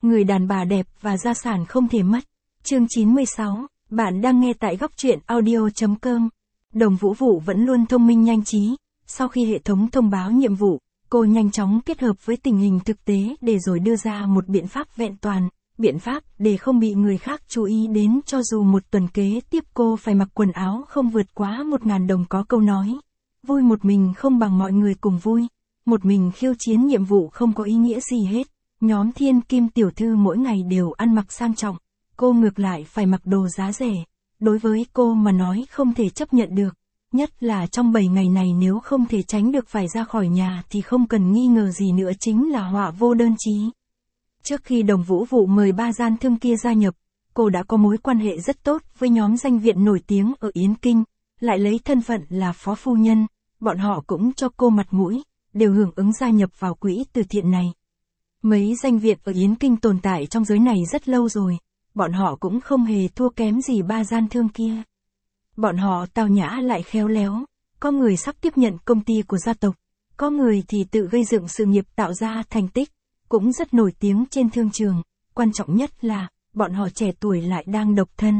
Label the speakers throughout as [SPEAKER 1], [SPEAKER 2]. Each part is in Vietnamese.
[SPEAKER 1] Người đàn bà đẹp và gia sản không thể mất. Chương 96, bạn đang nghe tại góc truyện audio.com. Đồng Vũ Vũ vẫn luôn thông minh nhanh trí. Sau khi hệ thống thông báo nhiệm vụ, cô nhanh chóng kết hợp với tình hình thực tế để rồi đưa ra một biện pháp vẹn toàn. Biện pháp để không bị người khác chú ý đến cho dù một tuần kế tiếp cô phải mặc quần áo không vượt quá 1.000 đồng. Có câu nói, vui một mình không bằng mọi người cùng vui. Một mình khiêu chiến nhiệm vụ không có ý nghĩa gì hết. Nhóm Thiên Kim tiểu thư mỗi ngày đều ăn mặc sang trọng, cô ngược lại phải mặc đồ giá rẻ. Đối với cô mà nói không thể chấp nhận được, nhất là trong 7 ngày này nếu không thể tránh được phải ra khỏi nhà thì không cần nghi ngờ gì nữa chính là họa vô đơn chí. Trước khi Đồng Vũ Vũ mời 3 gian thương kia gia nhập, cô đã có mối quan hệ rất tốt với nhóm danh viện nổi tiếng ở Yến Kinh, lại lấy thân phận là phó phu nhân, bọn họ cũng cho cô mặt mũi, đều hưởng ứng gia nhập vào quỹ từ thiện này. Mấy danh viện ở Yến Kinh tồn tại trong giới này rất lâu rồi, bọn họ cũng không hề thua kém gì 3 gian thương kia. Bọn họ tao nhã lại khéo léo, có người sắp tiếp nhận công ty của gia tộc, có người thì tự gây dựng sự nghiệp tạo ra thành tích, cũng rất nổi tiếng trên thương trường, quan trọng nhất là, bọn họ trẻ tuổi lại đang độc thân.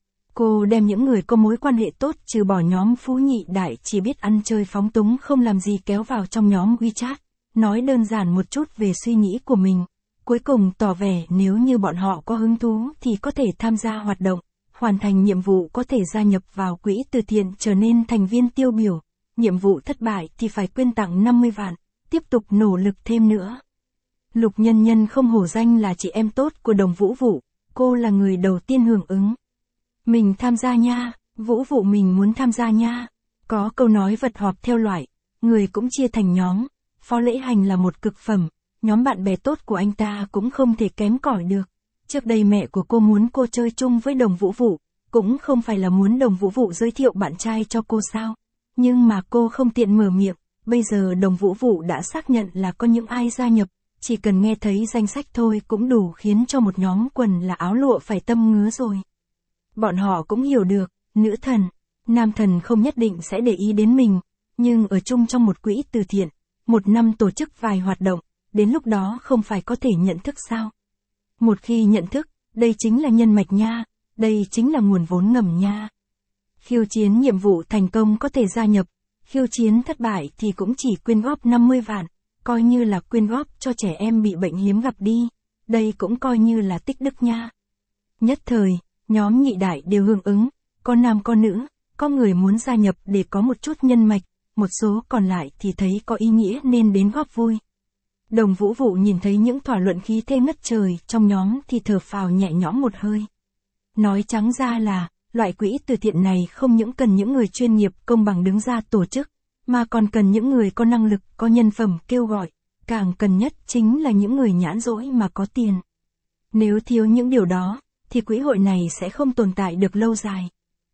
[SPEAKER 1] Cô đem những người có mối quan hệ tốt trừ bỏ nhóm phú nhị đại chỉ biết ăn chơi phóng túng không làm gì kéo vào trong nhóm WeChat. Nói đơn giản một chút về suy nghĩ của mình, cuối cùng tỏ vẻ nếu như bọn họ có hứng thú thì có thể tham gia hoạt động, hoàn thành nhiệm vụ có thể gia nhập vào quỹ từ thiện trở nên thành viên tiêu biểu, nhiệm vụ thất bại thì phải quyên tặng 50 vạn, tiếp tục nỗ lực thêm nữa. Lục Nhân Nhân không hổ danh là chị em tốt của Đồng Vũ Vũ, cô là người đầu tiên hưởng ứng. Mình tham gia nha, Vũ Vũ mình muốn tham gia nha. Có câu nói vật họp theo loại, người cũng chia thành nhóm. Phó Lễ Hành là một cực phẩm, nhóm bạn bè tốt của anh ta cũng không thể kém cỏi được. Trước đây mẹ của cô muốn cô chơi chung với Đồng Vũ Vũ, cũng không phải là muốn Đồng Vũ Vũ giới thiệu bạn trai cho cô sao. Nhưng mà cô không tiện mở miệng, bây giờ Đồng Vũ Vũ đã xác nhận là có những ai gia nhập, chỉ cần nghe thấy danh sách thôi cũng đủ khiến cho một nhóm quần là áo lụa phải tâm ngứa rồi. Bọn họ cũng hiểu được, nữ thần, nam thần không nhất định sẽ để ý đến mình, nhưng ở chung trong một quỹ từ thiện, một năm tổ chức vài hoạt động, đến lúc đó không phải có thể nhận thức sao? Một khi nhận thức, đây chính là nhân mạch nha, đây chính là nguồn vốn ngầm nha. Khiêu chiến nhiệm vụ thành công có thể gia nhập, khiêu chiến thất bại thì cũng chỉ quyên góp 50 vạn, coi như là quyên góp cho trẻ em bị bệnh hiếm gặp đi, đây cũng coi như là tích đức nha. Nhất thời, nhóm nhị đại đều hưởng ứng, có nam có nữ, có người muốn gia nhập để có một chút nhân mạch. Một số còn lại thì thấy có ý nghĩa nên đến góp vui. Đồng Vũ Vũ nhìn thấy những thỏa luận khí thế ngất trời trong nhóm thì thở phào nhẹ nhõm một hơi. Nói trắng ra là, loại quỹ từ thiện này không những cần những người chuyên nghiệp công bằng đứng ra tổ chức, mà còn cần những người có năng lực, có nhân phẩm kêu gọi, càng cần nhất chính là những người nhãn rỗi mà có tiền. Nếu thiếu những điều đó, thì quỹ hội này sẽ không tồn tại được lâu dài.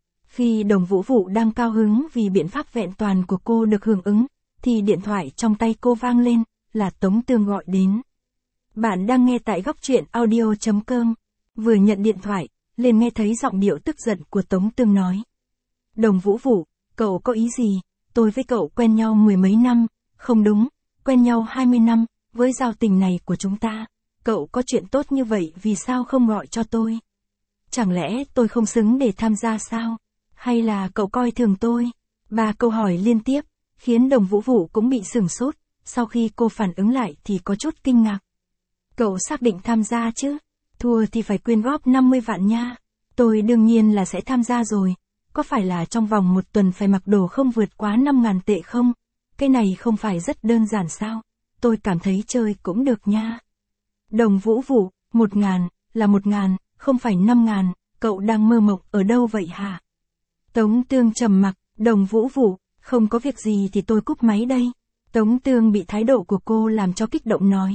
[SPEAKER 1] Khi Đồng Vũ Vũ đang cao hứng vì biện pháp vẹn toàn của cô được hưởng ứng, thì điện thoại trong tay cô vang lên, là Tống Tương gọi đến. Bạn đang nghe tại góc truyện audio.com. Vừa nhận điện thoại, liền nghe thấy giọng điệu tức giận của Tống Tương nói. Đồng Vũ Vũ, cậu có ý gì? Tôi với cậu quen nhau 10 mấy năm, không đúng, quen nhau 20 năm, với giao tình này của chúng ta. Cậu có chuyện tốt như vậy vì sao không gọi cho tôi? Chẳng lẽ tôi không xứng để tham gia sao? Hay là cậu coi thường tôi? 3 câu hỏi liên tiếp, khiến Đồng Vũ Vũ cũng bị sửng sốt, sau khi cô phản ứng lại thì có chút kinh ngạc. Cậu xác định tham gia chứ? Thua thì phải quyên góp 50 vạn nha. Tôi đương nhiên là sẽ tham gia rồi. Có phải là trong vòng 1 tuần phải mặc đồ không vượt quá 5.000 tệ không? Cái này không phải rất đơn giản sao? Tôi cảm thấy chơi cũng được nha. Đồng Vũ Vũ, 1.000, là 1.000, không phải 5.000, cậu đang mơ mộng ở đâu vậy hả? Tống Tương trầm mặc, Đồng Vũ Vũ, không có việc gì thì tôi cúp máy đây. Tống Tương bị thái độ của cô làm cho kích động nói.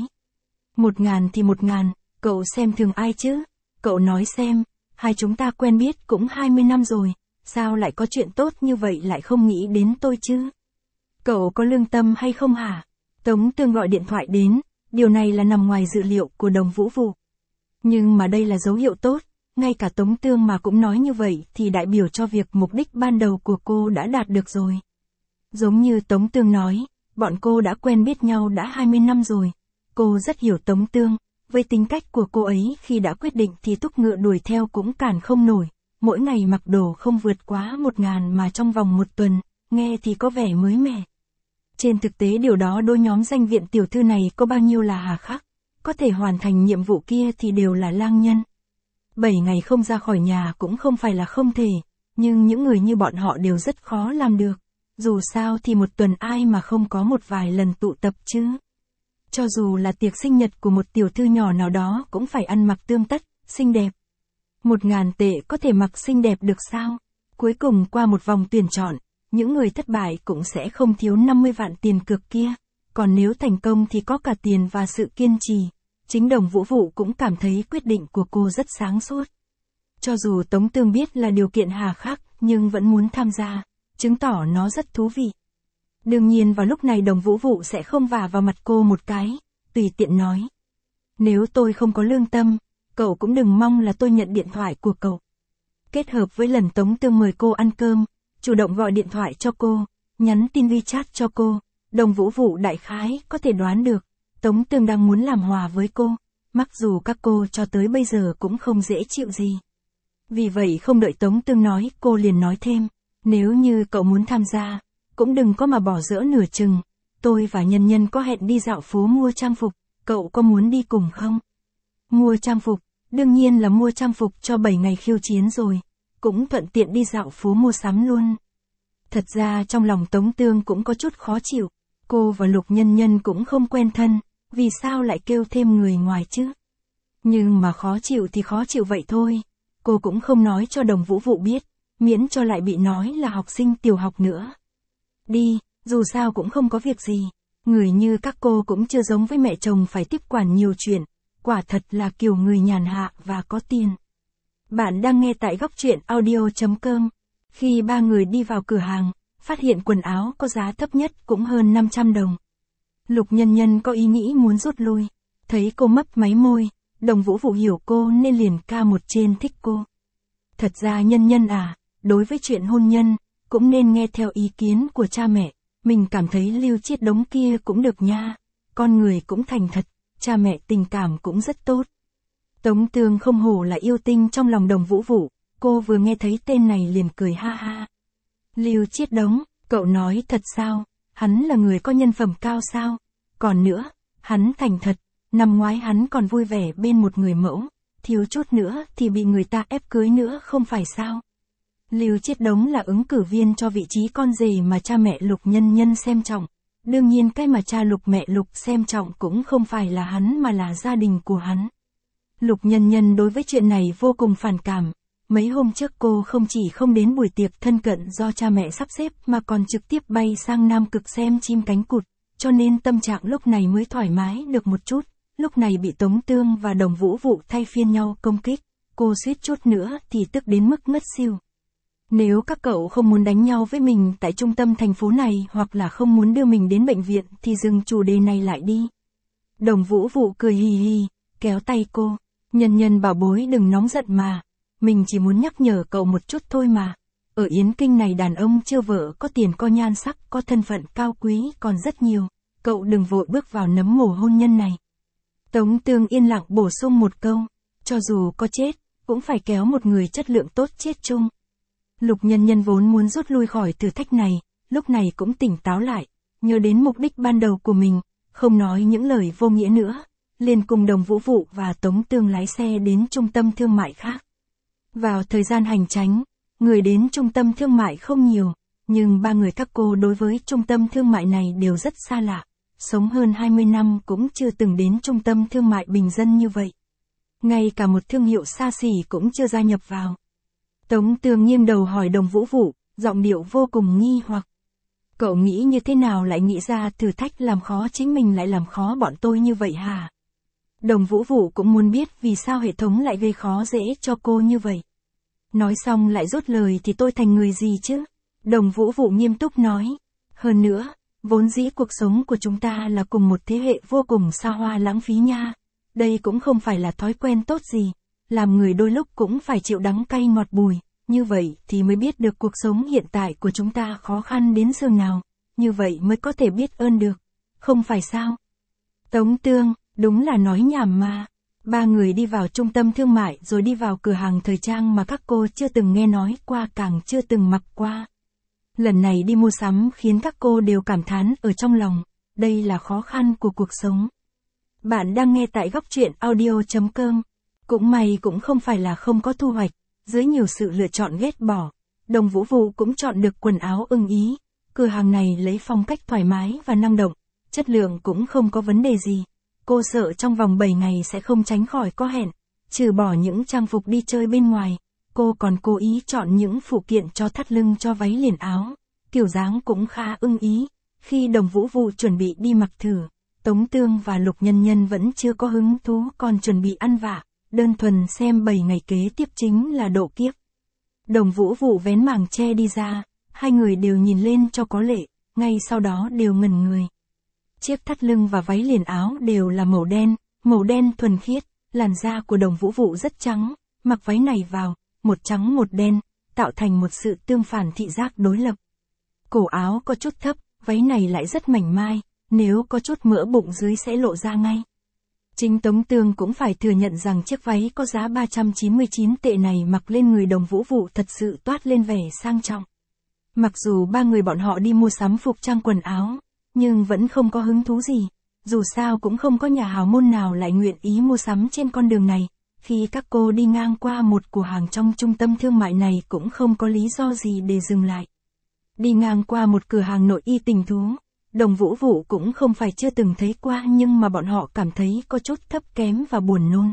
[SPEAKER 1] 1.000 thì 1.000, cậu xem thường ai chứ? Cậu nói xem, hai chúng ta quen biết cũng 20 năm rồi, sao lại có chuyện tốt như vậy lại không nghĩ đến tôi chứ? Cậu có lương tâm hay không hả? Tống Tương gọi điện thoại đến, điều này là nằm ngoài dự liệu của Đồng Vũ Vũ. Nhưng mà đây là dấu hiệu tốt. Ngay cả Tống Tương mà cũng nói như vậy thì đại biểu cho việc mục đích ban đầu của cô đã đạt được rồi. Giống như Tống Tương nói, bọn cô đã quen biết nhau đã 20 năm rồi. Cô rất hiểu Tống Tương, Với tính cách của cô ấy khi đã quyết định thì thúc ngựa đuổi theo cũng cản không nổi, mỗi ngày mặc đồ không vượt quá 1.000 mà trong vòng 1 tuần, nghe thì có vẻ mới mẻ. Trên thực tế điều đó đối nhóm danh viện tiểu thư này có bao nhiêu là hà khắc, có thể hoàn thành nhiệm vụ kia thì đều là lang nhân. 7 ngày không ra khỏi nhà cũng không phải là không thể, nhưng những người như bọn họ đều rất khó làm được. Dù sao thì 1 tuần ai mà không có một vài lần tụ tập chứ. Cho dù là tiệc sinh nhật của một tiểu thư nhỏ nào đó cũng phải ăn mặc tươm tất, xinh đẹp. 1.000 tệ có thể mặc xinh đẹp được sao? Cuối cùng qua một vòng tuyển chọn, những người thất bại cũng sẽ không thiếu 50 vạn tiền cược kia. Còn nếu thành công thì có cả tiền và sự kiên trì. Chính Đồng Vũ Vụ cũng cảm thấy quyết định của cô rất sáng suốt. Cho dù Tống Tương biết là điều kiện hà khắc, nhưng vẫn muốn tham gia, chứng tỏ nó rất thú vị. Đương nhiên vào lúc này Đồng Vũ Vụ sẽ không vả vào mặt cô một cái, tùy tiện nói. Nếu tôi không có lương tâm, cậu cũng đừng mong là tôi nhận điện thoại của cậu. Kết hợp với lần Tống Tương mời cô ăn cơm, chủ động gọi điện thoại cho cô, nhắn tin WeChat cho cô, Đồng Vũ Vụ đại khái có thể đoán được, Tống Tương đang muốn làm hòa với cô, mặc dù các cô cho tới bây giờ cũng không dễ chịu gì. Vì vậy không đợi Tống Tương nói, cô liền nói thêm, nếu như cậu muốn tham gia, cũng đừng có mà bỏ dỡ nửa chừng, tôi và Nhân Nhân có hẹn đi dạo phố mua trang phục, cậu có muốn đi cùng không? Mua trang phục, đương nhiên là mua trang phục cho 7 ngày khiêu chiến rồi, cũng thuận tiện đi dạo phố mua sắm luôn. Thật ra trong lòng Tống Tương cũng có chút khó chịu, cô và Lục Nhân Nhân cũng không quen thân, vì sao lại kêu thêm người ngoài chứ? Nhưng mà khó chịu thì khó chịu vậy thôi, cô cũng không nói cho Đồng Vũ Vụ biết, miễn cho lại bị nói là học sinh tiểu học nữa. Đi, dù sao cũng không có việc gì, người như các cô cũng chưa giống với mẹ chồng phải tiếp quản nhiều chuyện, quả thật là kiểu người nhàn hạ và có tiền. Bạn đang nghe tại góc truyện audio.com. Khi ba người đi vào cửa hàng, phát hiện quần áo có giá thấp nhất cũng hơn 500 đồng. Lục Nhân Nhân có ý nghĩ muốn rút lui, thấy cô mấp máy môi, Đồng Vũ Vụ hiểu cô nên liền ca một trên thích cô. Thật ra Nhân Nhân à, đối với chuyện hôn nhân, cũng nên nghe theo ý kiến của cha mẹ, mình cảm thấy Lưu Chiết Đống kia cũng được nha, con người cũng thành thật, cha mẹ tình cảm cũng rất tốt. Tống Tương không hổ là yêu tinh trong lòng Đồng Vũ Vụ, cô vừa nghe thấy tên này liền cười ha ha. Lưu Chiết Đống, cậu nói thật sao, hắn là người có nhân phẩm cao sao, còn nữa, hắn thành thật, năm ngoái hắn còn vui vẻ bên một người mẫu, thiếu chút nữa thì bị người ta ép cưới nữa không phải sao. Lưu Chiết Đống là ứng cử viên cho vị trí con rể mà cha mẹ Lục Nhân Nhân xem trọng. Đương nhiên cái mà cha Lục mẹ Lục xem trọng cũng không phải là hắn mà là gia đình của hắn. Lục Nhân Nhân đối với chuyện này vô cùng phản cảm. Mấy hôm trước cô không chỉ không đến buổi tiệc thân cận do cha mẹ sắp xếp mà còn trực tiếp bay sang Nam Cực xem chim cánh cụt, cho nên tâm trạng lúc này mới thoải mái được một chút. Lúc này bị Tống Tương và Đồng Vũ Vụ thay phiên nhau công kích, cô suýt chút nữa thì tức đến mức ngất xỉu. Nếu các cậu không muốn đánh nhau với mình tại trung tâm thành phố này hoặc là không muốn đưa mình đến bệnh viện thì dừng chủ đề này lại đi. Đồng Vũ Vụ cười hì hì, kéo tay cô, Nhân Nhân bảo bối đừng nóng giận mà, mình chỉ muốn nhắc nhở cậu một chút thôi mà. Ở Yến Kinh này đàn ông chưa vợ có tiền có nhan sắc có thân phận cao quý còn rất nhiều, cậu đừng vội bước vào nấm mồ hôn nhân này. Tống Tương yên lặng bổ sung một câu, cho dù có chết, cũng phải kéo một người chất lượng tốt chết chung. Lục Nhân Nhân vốn muốn rút lui khỏi thử thách này, lúc này cũng tỉnh táo lại, nhớ đến mục đích ban đầu của mình, không nói những lời vô nghĩa nữa, liền cùng Đồng Vũ Vụ và Tống Tương lái xe đến trung tâm thương mại khác. Vào thời gian hành chánh, người đến trung tâm thương mại không nhiều, nhưng ba người các cô đối với trung tâm thương mại này đều rất xa lạ, sống hơn 20 năm cũng chưa từng đến trung tâm thương mại bình dân như vậy. Ngay cả một thương hiệu xa xỉ cũng chưa gia nhập vào. Tống Tương nghiêng đầu hỏi Đồng Vũ Vụ, giọng điệu vô cùng nghi hoặc. Cậu nghĩ như thế nào lại nghĩ ra thử thách làm khó chính mình lại làm khó bọn tôi như vậy hả? Đồng Vũ Vụ cũng muốn biết vì sao hệ thống lại gây khó dễ cho cô như vậy. Nói xong lại rút lời thì tôi thành người gì chứ? Đồng Vũ Vụ nghiêm túc nói. Hơn nữa, vốn dĩ cuộc sống của chúng ta là cùng một thế hệ vô cùng xa hoa lãng phí nha. Đây cũng không phải là thói quen tốt gì. Làm người đôi lúc cũng phải chịu đắng cay ngọt bùi, như vậy thì mới biết được cuộc sống hiện tại của chúng ta khó khăn đến giường nào, như vậy mới có thể biết ơn được, không phải sao? Tống Tương, đúng là nói nhảm mà, Ba người đi vào trung tâm thương mại rồi đi vào cửa hàng thời trang mà các cô chưa từng nghe nói qua càng chưa từng mặc qua. Lần này đi mua sắm khiến các cô đều cảm thán ở trong lòng, đây là khó khăn của cuộc sống. Bạn đang nghe tại góc truyện audio.com. Cũng may cũng không phải là không có thu hoạch, dưới nhiều sự lựa chọn ghét bỏ, Đồng Vũ Vụ cũng chọn được quần áo ưng ý. Cửa hàng này lấy phong cách thoải mái và năng động, chất lượng cũng không có vấn đề gì. Cô sợ trong vòng 7 ngày sẽ không tránh khỏi có hẹn, trừ bỏ những trang phục đi chơi bên ngoài, cô còn cố ý chọn những phụ kiện cho thắt lưng cho váy liền áo, kiểu dáng cũng khá ưng ý. Khi Đồng Vũ Vụ chuẩn bị đi mặc thử, Tống Tương và Lục Nhân Nhân vẫn chưa có hứng thú còn chuẩn bị ăn vạ, đơn thuần xem 7 ngày kế tiếp chính là độ kiếp. Đồng Vũ Vụ vén màng che đi ra, hai người đều nhìn lên cho có lệ, ngay sau đó đều ngẩn người. Chiếc thắt lưng và váy liền áo đều là màu đen thuần khiết, làn da của Đồng Vũ Vụ rất trắng, mặc váy này vào, một trắng một đen, tạo thành một sự tương phản thị giác đối lập. Cổ áo có chút thấp, váy này lại rất mảnh mai, nếu có chút mỡ bụng dưới sẽ lộ ra ngay. Chính Tống Tương cũng phải thừa nhận rằng chiếc váy có giá 399 tệ này mặc lên người Đồng Vũ Vụ thật sự toát lên vẻ sang trọng. Mặc dù ba người bọn họ đi mua sắm phục trang quần áo, nhưng vẫn không có hứng thú gì, dù sao cũng không có nhà hào môn nào lại nguyện ý mua sắm trên con đường này. Khi các cô đi ngang qua một cửa hàng trong trung tâm thương mại này cũng không có lý do gì để dừng lại. Đi ngang qua một cửa hàng nội y tình thú, Đồng Vũ Vụ cũng không phải chưa từng thấy qua nhưng mà bọn họ cảm thấy có chút thấp kém và buồn nôn.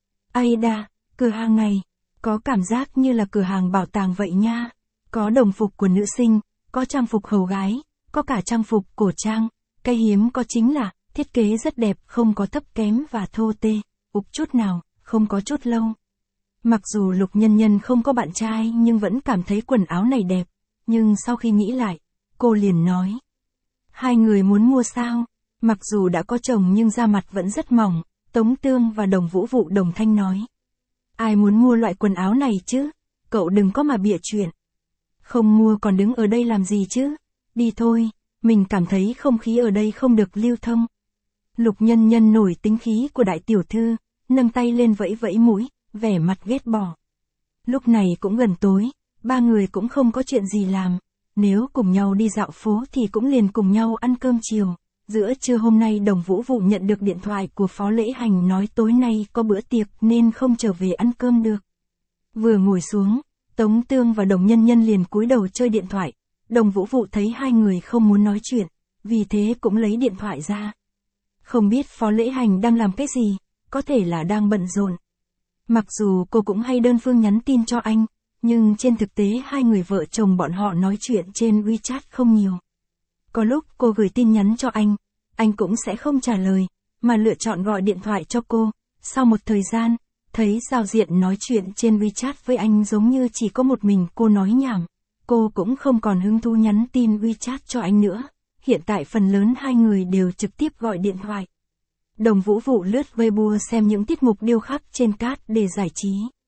[SPEAKER 1] Ai đà, cửa hàng này, có cảm giác như là cửa hàng bảo tàng vậy nha. Có đồng phục của nữ sinh, có trang phục hầu gái, có cả trang phục cổ trang. Cái hiếm có chính là, thiết kế rất đẹp, không có thấp kém và thô tê, ục chút nào, không có chút lâu. Mặc dù Lục Nhân Nhân không có bạn trai nhưng vẫn cảm thấy quần áo này đẹp, nhưng sau khi nghĩ lại, cô liền nói. Hai người muốn mua sao? Mặc dù đã có chồng nhưng da mặt vẫn rất mỏng, Tống Tương và Đồng Vũ Vụ đồng thanh nói. Ai muốn mua loại quần áo này chứ? Cậu đừng có mà bịa chuyện. Không mua còn đứng ở đây làm gì chứ? Đi thôi, mình cảm thấy không khí ở đây không được lưu thông. Lục Nhân Nhân nổi tính khí của đại tiểu thư, nâng tay lên vẫy vẫy mũi, vẻ mặt ghét bỏ. Lúc này cũng gần tối, ba người cũng không có chuyện gì làm. Nếu cùng nhau đi dạo phố thì cũng liền cùng nhau ăn cơm chiều. Giữa trưa hôm nay Đồng Vũ Vụ nhận được điện thoại của Phó Lễ Hành nói tối nay có bữa tiệc nên không trở về ăn cơm được. Vừa ngồi xuống, Tống Tương và Đồng Nhân Nhân liền cúi đầu chơi điện thoại. Đồng Vũ Vụ thấy hai người không muốn nói chuyện, vì thế cũng lấy điện thoại ra. Không biết Phó Lễ Hành đang làm cái gì, có thể là đang bận rộn. Mặc dù cô cũng hay đơn phương nhắn tin cho anh, nhưng trên thực tế hai người vợ chồng bọn họ nói chuyện trên WeChat không nhiều. Có lúc cô gửi tin nhắn cho anh cũng sẽ không trả lời, mà lựa chọn gọi điện thoại cho cô. Sau một thời gian, thấy giao diện nói chuyện trên WeChat với anh giống như chỉ có một mình cô nói nhảm. Cô cũng không còn hứng thú nhắn tin WeChat cho anh nữa. Hiện tại phần lớn hai người đều trực tiếp gọi điện thoại. Đồng Vũ Vụ lướt Weibo xem những tiết mục điêu khắc trên cát để giải trí.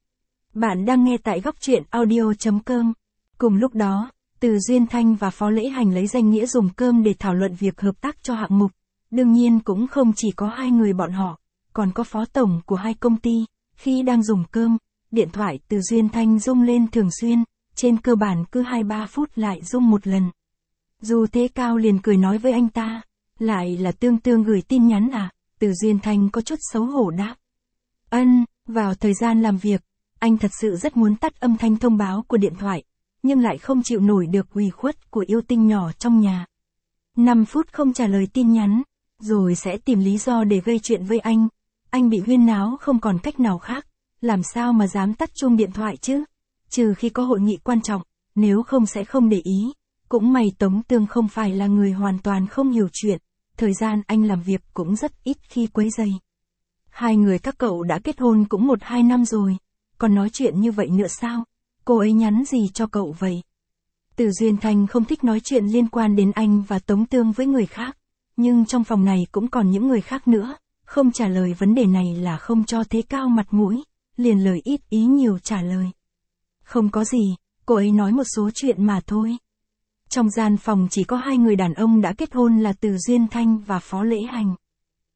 [SPEAKER 1] Bạn đang nghe tại góc truyện audio.com. Cùng lúc đó, Từ Duyên Thanh và Phó Lễ Hành lấy danh nghĩa dùng cơm để thảo luận việc hợp tác cho hạng mục. Đương nhiên cũng không chỉ có hai người bọn họ, còn có phó tổng của hai công ty. Khi đang dùng cơm, điện thoại Từ Duyên Thanh rung lên thường xuyên, trên cơ bản cứ 2-3 phút lại rung một lần. Dù Thế Cao liền cười nói với anh ta, lại là Tương Tương gửi tin nhắn à? Từ Duyên Thanh có chút xấu hổ đáp. Vào thời gian làm việc, anh thật sự rất muốn tắt âm thanh thông báo của điện thoại, nhưng lại không chịu nổi được ủy khuất của yêu tinh nhỏ trong nhà. 5 phút không trả lời tin nhắn, rồi sẽ tìm lý do để gây chuyện với anh. Anh bị huyên náo không còn cách nào khác, làm sao mà dám tắt chuông điện thoại chứ? Trừ khi có hội nghị quan trọng, nếu không sẽ không để ý. Cũng may Tống Tương không phải là người hoàn toàn không hiểu chuyện, thời gian anh làm việc cũng rất ít khi quấy rầy. Hai người các cậu đã kết hôn cũng 1-2 năm rồi, còn nói chuyện như vậy nữa sao? Cô ấy nhắn gì cho cậu vậy? Từ Duyên Thanh không thích nói chuyện liên quan đến anh và Tống Tương với người khác, nhưng trong phòng này cũng còn những người khác nữa, không trả lời vấn đề này là không cho Thế Cao mặt mũi, liền lời ít ý nhiều trả lời. Không có gì, cô ấy nói một số chuyện mà thôi. Trong gian phòng chỉ có hai người đàn ông đã kết hôn là Từ Duyên Thanh và Phó Lễ Hành.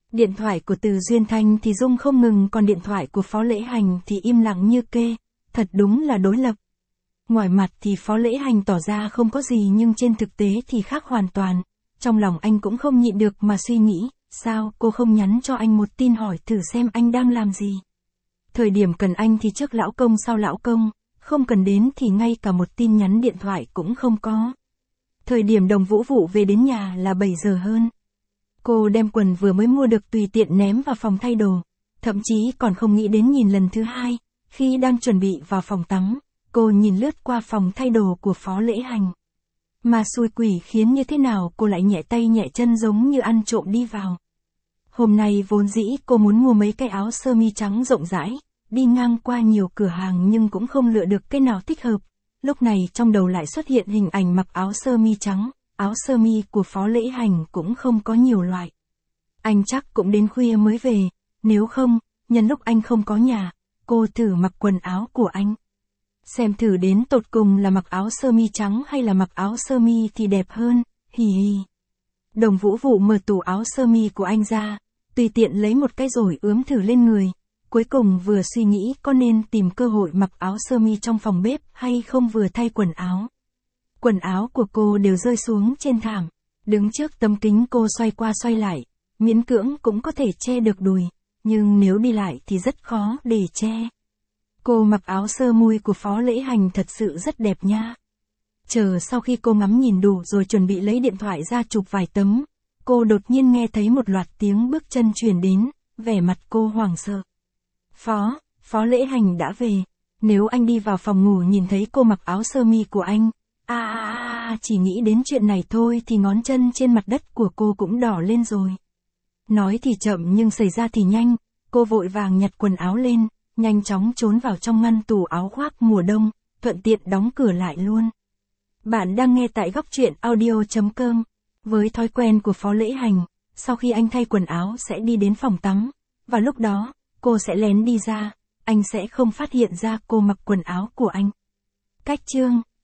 [SPEAKER 1] Điện thoại của Từ Duyên Thanh thì rung không ngừng, còn điện thoại của Phó Lễ Hành thì im lặng như kê, thật đúng là đối lập. Ngoài mặt thì Phó Lễ Hành tỏ ra không có gì nhưng trên thực tế thì khác hoàn toàn. Trong lòng anh cũng không nhịn được mà suy nghĩ, sao cô không nhắn cho anh một tin hỏi thử xem anh đang làm gì. Thời điểm cần anh thì trước lão công sau lão công, không cần đến thì ngay cả một tin nhắn điện thoại cũng không có. Thời điểm Đồng Vũ Vụ về đến nhà là 7 giờ hơn. Cô đem quần vừa mới mua được tùy tiện ném vào phòng thay đồ, thậm chí còn không nghĩ đến nhìn lần thứ hai. Khi đang chuẩn bị vào phòng tắm, cô nhìn lướt qua phòng thay đồ của Phó Lễ Hành. Mà xui quỷ khiến như thế nào cô lại nhẹ tay nhẹ chân giống như ăn trộm đi vào. Hôm nay vốn dĩ cô muốn mua mấy cái áo sơ mi trắng rộng rãi, đi ngang qua nhiều cửa hàng nhưng cũng không lựa được cái nào thích hợp. Lúc này trong đầu lại xuất hiện hình ảnh mặc áo sơ mi trắng, áo sơ mi của Phó Lễ Hành cũng không có nhiều loại. Anh chắc cũng đến khuya mới về, nếu không, nhân lúc anh không có nhà, cô thử mặc quần áo của anh. Xem thử đến tột cùng là mặc áo sơ mi trắng hay là mặc áo sơ mi thì đẹp hơn, hì hì. Đồng Vũ Vụ mở tủ áo sơ mi của anh ra, tùy tiện lấy một cái rồi ướm thử lên người. Cuối cùng vừa suy nghĩ có nên tìm cơ hội mặc áo sơ mi trong phòng bếp hay không vừa thay quần áo. Quần áo của cô đều rơi xuống trên thảm. Đứng trước tấm kính cô xoay qua xoay lại, miễn cưỡng cũng có thể che được đùi, nhưng nếu đi lại thì rất khó để che. Cô mặc áo sơ mi của Phó Lễ Hành thật sự rất đẹp nha. Chờ sau khi cô ngắm nhìn đủ rồi chuẩn bị lấy điện thoại ra chụp vài tấm, cô đột nhiên nghe thấy một loạt tiếng bước chân truyền đến, vẻ mặt cô hoảng sợ. Phó Lễ Hành đã về. Nếu anh đi vào phòng ngủ nhìn thấy cô mặc áo sơ mi của anh, chỉ nghĩ đến chuyện này thôi thì ngón chân trên mặt đất của cô cũng đỏ lên rồi. Nói thì chậm nhưng xảy ra thì nhanh, cô vội vàng nhặt quần áo lên, nhanh chóng trốn vào trong ngăn tủ áo khoác mùa đông, thuận tiện đóng cửa lại luôn. Bạn đang nghe tại góc truyện audio.com. Với thói quen của Phó Lễ Hành, sau khi anh thay quần áo sẽ đi đến phòng tắm, và lúc đó, cô sẽ lén đi ra, anh sẽ không phát hiện ra cô mặc quần áo của anh. Cách chương